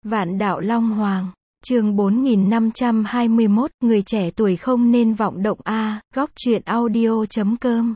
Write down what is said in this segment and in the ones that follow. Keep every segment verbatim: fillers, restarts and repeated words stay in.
Vạn Đạo Long Hoàng, chương bốn nghìn năm trăm hai mươi mốt, người trẻ tuổi không nên vọng động a, góc truyện audio chấm com.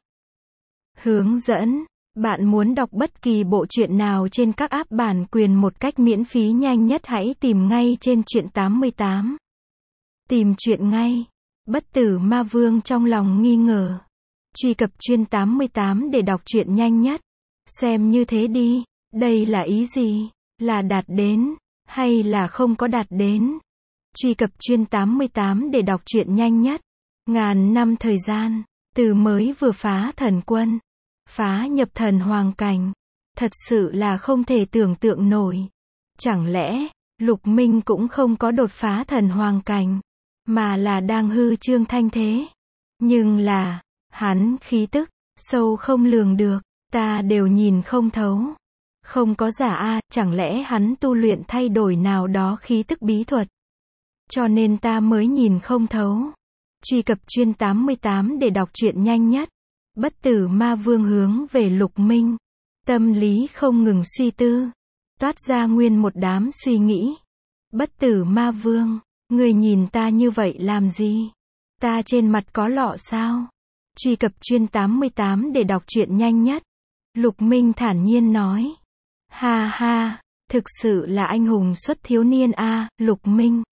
Hướng dẫn, bạn muốn đọc bất kỳ bộ truyện nào trên các app bản quyền một cách miễn phí nhanh nhất hãy tìm ngay trên truyện tám mươi tám. Tìm truyện ngay. Bất tử ma vương trong lòng nghi ngờ. Truy cập truyện tám mươi tám để đọc truyện nhanh nhất. Xem như thế đi, đây là ý gì? Là đạt đến, hay là không có đạt đến? Truy cập truyện tám mươi tám để đọc truyện nhanh nhất. Ngàn năm thời gian, từ mới vừa phá thần quân, phá nhập thần hoàng cảnh. Thật sự là không thể tưởng tượng nổi. Chẳng lẽ, Lục Minh cũng không có đột phá thần hoàng cảnh, mà là đang hư trương thanh thế. Nhưng là, hắn khí tức, sâu không lường được, ta đều nhìn không thấu. Không có giả a, chẳng lẽ hắn tu luyện thay đổi nào đó khí tức bí thuật, cho nên ta mới nhìn không thấu. Truy cập truyện tám mươi tám để đọc truyện nhanh nhất. Bất tử ma vương hướng về Lục Minh, tâm lý không ngừng suy tư, toát ra nguyên một đám suy nghĩ. Bất tử ma vương, người nhìn ta như vậy làm gì? Ta trên mặt có lọ sao? Truy cập truyện tám mươi tám để đọc truyện nhanh nhất. Lục Minh thản nhiên nói. Ha ha, thực sự là anh hùng xuất thiếu niên a, Lục Minh.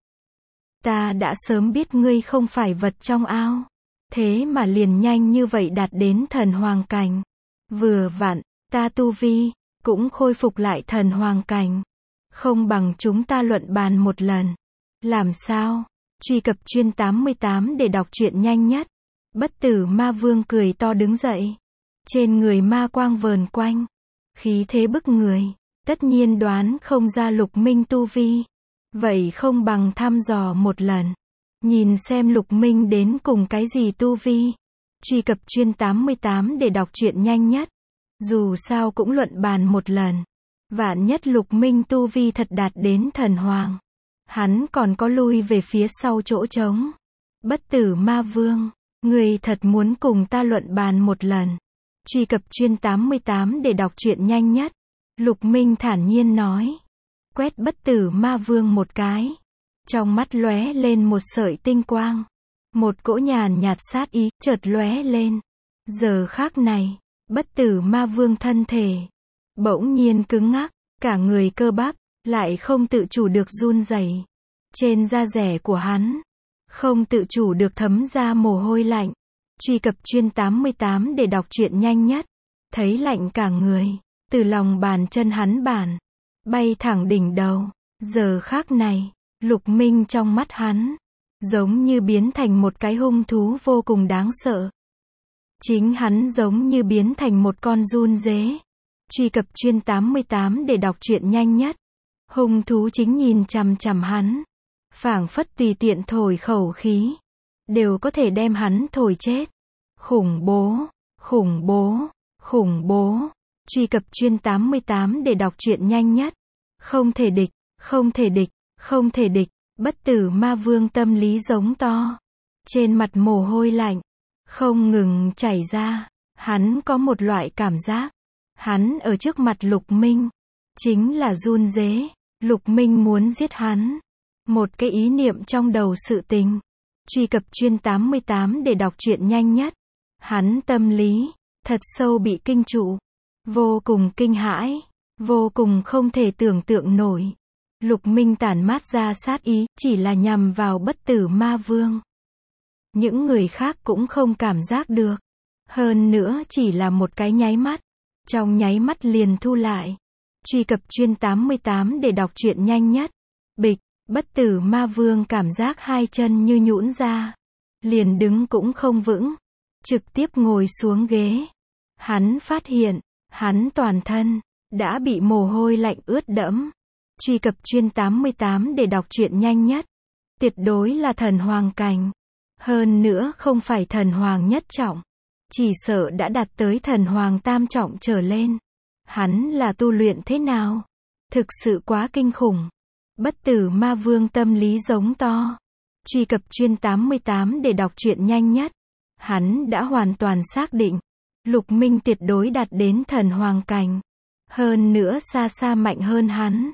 Ta đã sớm biết ngươi không phải vật trong ao. Thế mà liền nhanh như vậy đạt đến thần hoàng cảnh. Vừa vặn, ta tu vi, cũng khôi phục lại thần hoàng cảnh. Không bằng chúng ta luận bàn một lần. Làm sao? Truy cập truyện tám mươi tám để đọc truyện nhanh nhất. Bất tử ma vương cười to đứng dậy. Trên người ma quang vờn quanh. Khí thế bức người. Tất nhiên đoán không ra Lục Minh tu vi. Vậy không bằng thăm dò một lần. Nhìn xem Lục Minh đến cùng cái gì tu vi. Truy cập truyện tám mươi tám để đọc truyện nhanh nhất. Dù sao cũng luận bàn một lần. Vạn nhất Lục Minh tu vi thật đạt đến thần hoàng. Hắn còn có lui về phía sau chỗ trống. Bất tử ma vương, người thật muốn cùng ta luận bàn một lần. Truy cập truyện tám mươi tám để đọc truyện nhanh nhất. Lục Minh thản nhiên nói. Quét bất tử ma vương một cái. Trong mắt lóe lên một sợi tinh quang. Một cỗ nhàn nhạt sát ý chợt lóe lên. Giờ khắc này, bất tử ma vương thân thể bỗng nhiên cứng ngắc, cả người cơ bắp lại không tự chủ được run rẩy. Trên da dẻ của hắn không tự chủ được thấm ra mồ hôi lạnh. Truy cập truyện tám mươi tám để đọc truyện nhanh nhất. Thấy lạnh cả người, từ lòng bàn chân hắn bản bay thẳng đỉnh đầu. Giờ khắc này, Lục Minh trong mắt hắn giống như biến thành một cái hung thú vô cùng đáng sợ. Chính hắn giống như biến thành một con giun dế. Truy cập truyện tám mươi tám để đọc truyện nhanh nhất. Hung thú chính nhìn chằm chằm hắn, phảng phất tùy tiện thổi khẩu khí đều có thể đem hắn thổi chết. Khủng bố, khủng bố, khủng bố. Truy cập truyện tám mươi tám để đọc truyện nhanh nhất. Không thể địch, không thể địch, không thể địch. Bất tử ma vương tâm lý giống to. Trên mặt mồ hôi lạnh không ngừng chảy ra. Hắn có một loại cảm giác, hắn ở trước mặt Lục Minh chính là giun dế. Lục Minh muốn giết hắn. Một cái ý niệm trong đầu sự tình. Truy cập truyện tám mươi tám để đọc truyện nhanh nhất. Hắn tâm lý thật sâu bị kinh trụ, vô cùng kinh hãi, vô cùng không thể tưởng tượng nổi. Lục Minh tản mát ra sát ý, chỉ là nhằm vào bất tử ma vương. Những người khác cũng không cảm giác được. Hơn nữa chỉ là một cái nháy mắt. Trong nháy mắt liền thu lại. Truy cập truyện tám mươi tám để đọc truyện nhanh nhất. Bịch, bất tử ma vương cảm giác hai chân như nhũn ra. Liền đứng cũng không vững. Trực tiếp ngồi xuống ghế. Hắn phát hiện, hắn toàn thân đã bị mồ hôi lạnh ướt đẫm. Truy cập truyện tám mươi tám để đọc truyện nhanh nhất. Tuyệt đối là thần hoàng cảnh. Hơn nữa không phải thần hoàng nhất trọng. Chỉ sợ đã đạt tới thần hoàng tam trọng trở lên. Hắn là tu luyện thế nào? Thực sự quá kinh khủng. Bất tử ma vương tâm lý giống to. Truy cập truyện tám mươi tám để đọc truyện nhanh nhất. Hắn đã hoàn toàn xác định. Lục Minh tuyệt đối đạt đến thần hoàng cảnh. Hơn nữa xa xa mạnh hơn hắn.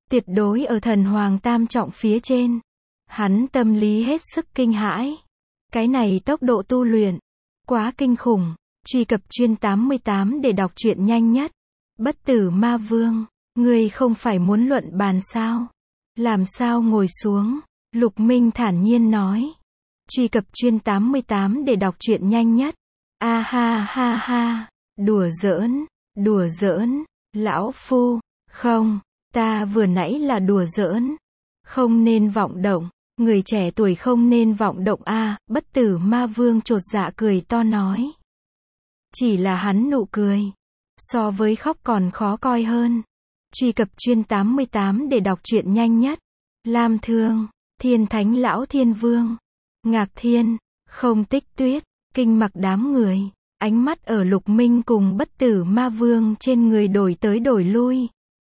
tuyệt đối ở thần hoàng tam trọng phía trên. Hắn tâm lý hết sức kinh hãi. Cái này tốc độ tu luyện, quá kinh khủng. Truy cập chuyên tám mươi tám để đọc truyện nhanh nhất. Bất tử ma vương, ngươi không phải muốn luận bàn sao? Làm sao ngồi xuống? Lục Minh thản nhiên nói. Truy cập chuyên tám mươi tám để đọc truyện nhanh nhất. A ha ha ha, đùa giỡn, đùa giỡn, lão phu, không, ta vừa nãy là đùa giỡn. Không nên vọng động, người trẻ tuổi không nên vọng động a, bất tử ma vương chột dạ cười to nói. Chỉ là hắn nụ cười, so với khóc còn khó coi hơn. Truy cập chuyên tám mươi tám để đọc truyện nhanh nhất. Lam Thương, Thiên Thánh Lão Thiên Vương, Ngạc Thiên, Không Tích Tuyết, kinh mặc đám người, ánh mắt ở Lục Minh cùng bất tử ma vương trên người đổi tới đổi lui.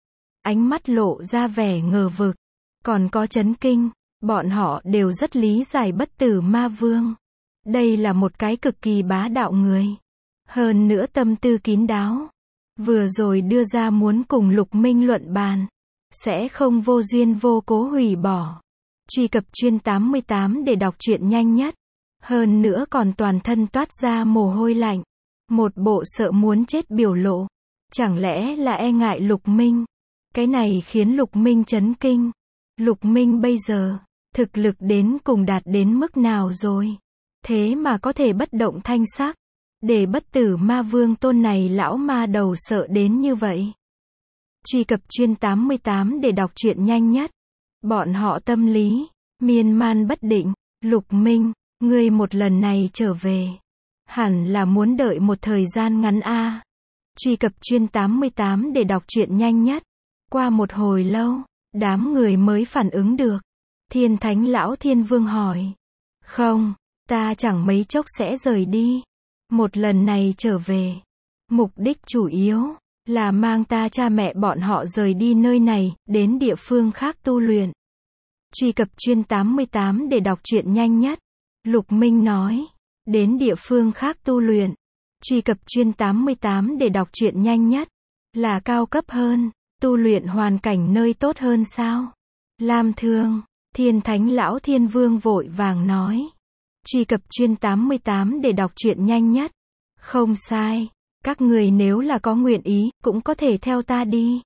Ánh mắt lộ ra vẻ ngờ vực, còn có chấn kinh, bọn họ đều rất lý giải bất tử ma vương. Đây là một cái cực kỳ bá đạo người. Hơn nữa tâm tư kín đáo. Vừa rồi đưa ra muốn cùng Lục Minh luận bàn. Sẽ không vô duyên vô cố hủy bỏ. Truy cập chuyên tám mươi tám để đọc truyện nhanh nhất. Hơn nữa còn toàn thân toát ra mồ hôi lạnh. Một bộ sợ muốn chết biểu lộ. Chẳng lẽ là e ngại Lục Minh? Cái này khiến Lục Minh chấn kinh. Lục Minh bây giờ, thực lực đến cùng đạt đến mức nào rồi? Thế mà có thể bất động thanh sắc. Để bất tử ma vương tôn này lão ma đầu sợ đến như vậy. Truy cập chuyên tám mươi tám để đọc truyện nhanh nhất. Bọn họ tâm lý, miên man bất định. Lục Minh, ngươi một lần này trở về. Hẳn là muốn đợi một thời gian ngắn a. Truy cập chuyên tám mươi tám để đọc truyện nhanh nhất. Qua một hồi lâu, đám người mới phản ứng được. Thiên Thánh Lão Thiên Vương hỏi. Không, ta chẳng mấy chốc sẽ rời đi. Một lần này trở về. Mục đích chủ yếu là mang ta cha mẹ bọn họ rời đi nơi này, đến địa phương khác tu luyện. Truy cập chuyên tám mươi tám để đọc truyện nhanh nhất. Lục Minh nói. Đến địa phương khác tu luyện. Truy cập chuyên tám mươi tám để đọc truyện nhanh nhất. Là cao cấp hơn. Tu luyện hoàn cảnh nơi tốt hơn sao? Lam Thương, Thiên Thánh Lão Thiên Vương vội vàng nói. Truy cập chuyên tám mươi tám để đọc truyện nhanh nhất. Không sai. Các người nếu là có nguyện ý, cũng có thể theo ta đi.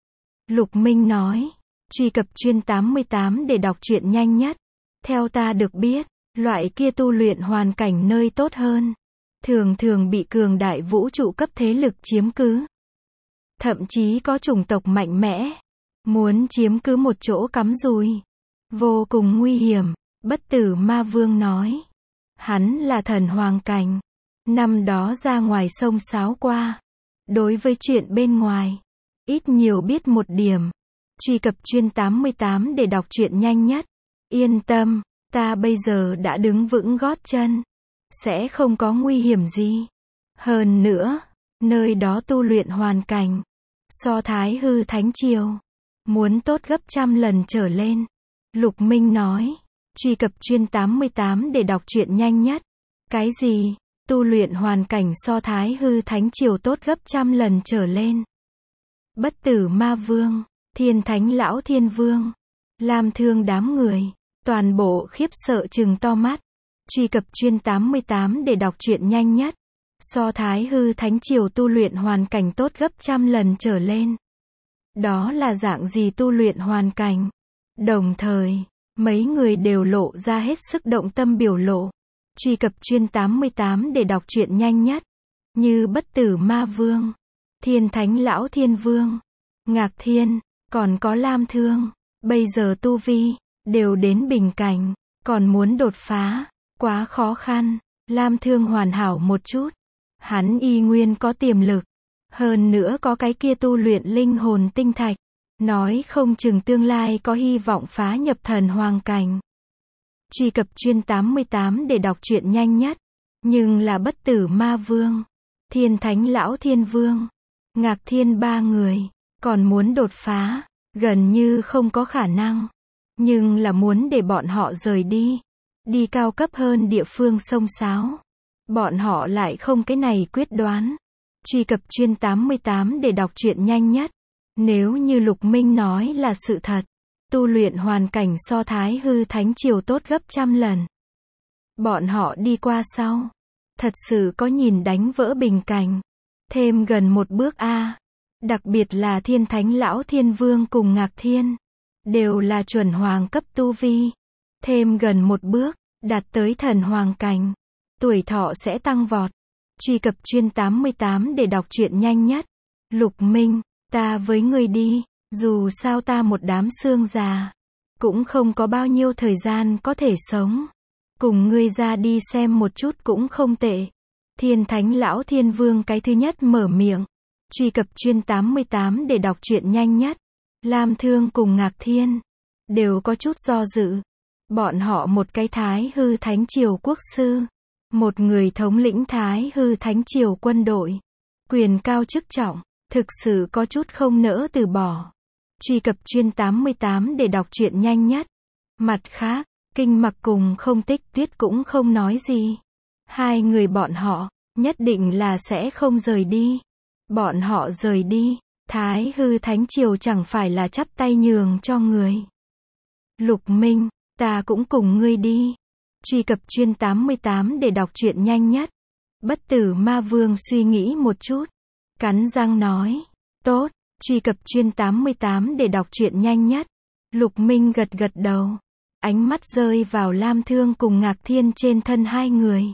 Lục Minh nói. Truy cập chuyên tám mươi tám để đọc truyện nhanh nhất. Theo ta được biết, loại kia tu luyện hoàn cảnh nơi tốt hơn. Thường thường bị cường đại vũ trụ cấp thế lực chiếm cứ. Thậm chí có chủng tộc mạnh mẽ. Muốn chiếm cứ một chỗ cắm rùi. Vô cùng nguy hiểm. Bất tử ma vương nói. Hắn là thần hoàng cảnh. Năm đó ra ngoài sông sáo qua. Đối với chuyện bên ngoài, ít nhiều biết một điểm. Truy cập chuyên tám mươi tám để đọc truyện nhanh nhất. Yên tâm, ta bây giờ đã đứng vững gót chân. Sẽ không có nguy hiểm gì. Hơn nữa, nơi đó tu luyện hoàn cảnh. So Thái Hư Thánh Triều. Muốn tốt gấp trăm lần trở lên. Lục Minh nói. Truy cập chuyên tám mươi tám để đọc truyện nhanh nhất. Cái gì? Tu luyện hoàn cảnh so Thái Hư Thánh Triều tốt gấp trăm lần trở lên. Bất tử ma vương, Thiên Thánh Lão Thiên Vương, Lam Thương đám người, toàn bộ khiếp sợ trừng to mắt. Truy cập chuyên tám mươi tám để đọc truyện nhanh nhất. So Thái Hư Thánh Triều tu luyện hoàn cảnh tốt gấp trăm lần trở lên. Đó là dạng gì tu luyện hoàn cảnh? Đồng thời, mấy người đều lộ ra hết sức động tâm biểu lộ. Truy cập chuyên tám mươi tám để đọc truyện nhanh nhất. Như bất tử ma vương, Thiên Thánh Lão Thiên Vương, Ngạc Thiên, còn có Lam Thương. Bây giờ tu vi, đều đến bình cảnh, còn muốn đột phá, quá khó khăn. Lam Thương hoàn hảo một chút. Hắn y nguyên có tiềm lực. Hơn nữa có cái kia tu luyện linh hồn tinh thạch. Nói không chừng tương lai có hy vọng phá nhập thần hoàng cảnh. Truy cập chuyên tám mươi tám để đọc truyện nhanh nhất. Nhưng là bất tử ma vương, Thiên Thánh Lão Thiên Vương, Ngạc Thiên ba người, còn muốn đột phá, gần như không có khả năng. Nhưng là muốn để bọn họ rời đi, đi cao cấp hơn địa phương sông sáo. Bọn họ lại không cái này quyết đoán. Truy cập chuyên tám mươi tám để đọc truyện nhanh nhất. Nếu như Lục Minh nói là sự thật, tu luyện hoàn cảnh so Thái Hư Thánh Triều tốt gấp trăm lần. Bọn họ đi qua sau, thật sự có nhìn đánh vỡ bình cảnh, thêm gần một bước a. Đặc biệt là Thiên Thánh Lão Thiên Vương cùng Ngạc Thiên, đều là chuẩn hoàng cấp tu vi, thêm gần một bước, đạt tới thần hoàng cảnh, tuổi thọ sẽ tăng vọt. Truy cập chuyên tám mươi tám để đọc truyện nhanh nhất. Lục Minh, ta với ngươi đi, dù sao ta một đám xương già, cũng không có bao nhiêu thời gian có thể sống. Cùng ngươi ra đi xem một chút cũng không tệ. Thiên Thánh Lão Thiên Vương cái thứ nhất mở miệng. Truy cập chuyên tám mươi tám để đọc truyện nhanh nhất. Lam Thương cùng Ngạc Thiên đều có chút do dự. Bọn họ một cái Thái Hư Thánh Triều quốc sư, một người thống lĩnh Thái Hư Thánh Triều quân đội, quyền cao chức trọng, thực sự có chút không nỡ từ bỏ. Truy cập chuyên tám mươi tám để đọc truyện nhanh nhất. Mặt khác, Kinh Mặc cùng Không Tích Tuyết cũng không nói gì. Hai người bọn họ, nhất định là sẽ không rời đi. Bọn họ rời đi, Thái Hư Thánh Triều chẳng phải là chắp tay nhường cho người. Lục Minh, ta cũng cùng ngươi đi. Truy cập chuyên tám mươi tám để đọc truyện nhanh nhất. Bất Tử Ma Vương suy nghĩ một chút, cắn răng nói, tốt. Truy cập chuyên tám mươi tám để đọc truyện nhanh nhất. Lục Minh gật gật đầu, ánh mắt rơi vào Lam Thương cùng Ngạc Thiên trên thân hai người.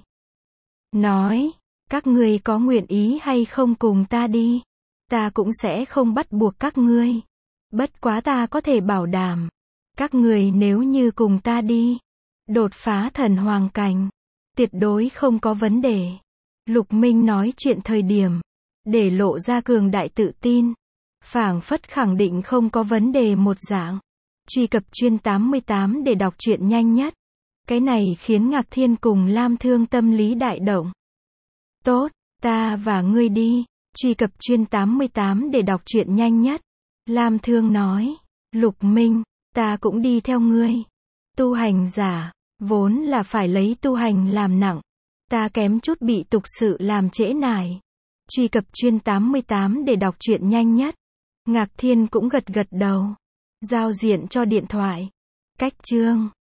Nói, các ngươi có nguyện ý hay không cùng ta đi? Ta cũng sẽ không bắt buộc các ngươi. Bất quá ta có thể bảo đảm, các người nếu như cùng ta đi, đột phá thần hoàng cảnh, tuyệt đối không có vấn đề. Lục Minh nói chuyện thời điểm, để lộ ra cường đại tự tin, phảng phất khẳng định không có vấn đề một dạng. Truy cập chuyên tám mươi tám để đọc truyện nhanh nhất. Cái này khiến Ngạc Thiên cùng Lam Thương tâm lý đại động. Tốt, ta và ngươi đi. Truy cập chuyên tám mươi tám để đọc truyện nhanh nhất. Lam Thương nói, Lục Minh, ta cũng đi theo ngươi. Tu hành giả, vốn là phải lấy tu hành làm nặng. Ta kém chút bị tục sự làm trễ nải. Truy cập chuyên tám mươi tám để đọc truyện nhanh nhất. Ngạc Thiên cũng gật gật đầu. Giao diện cho điện thoại. Cách chương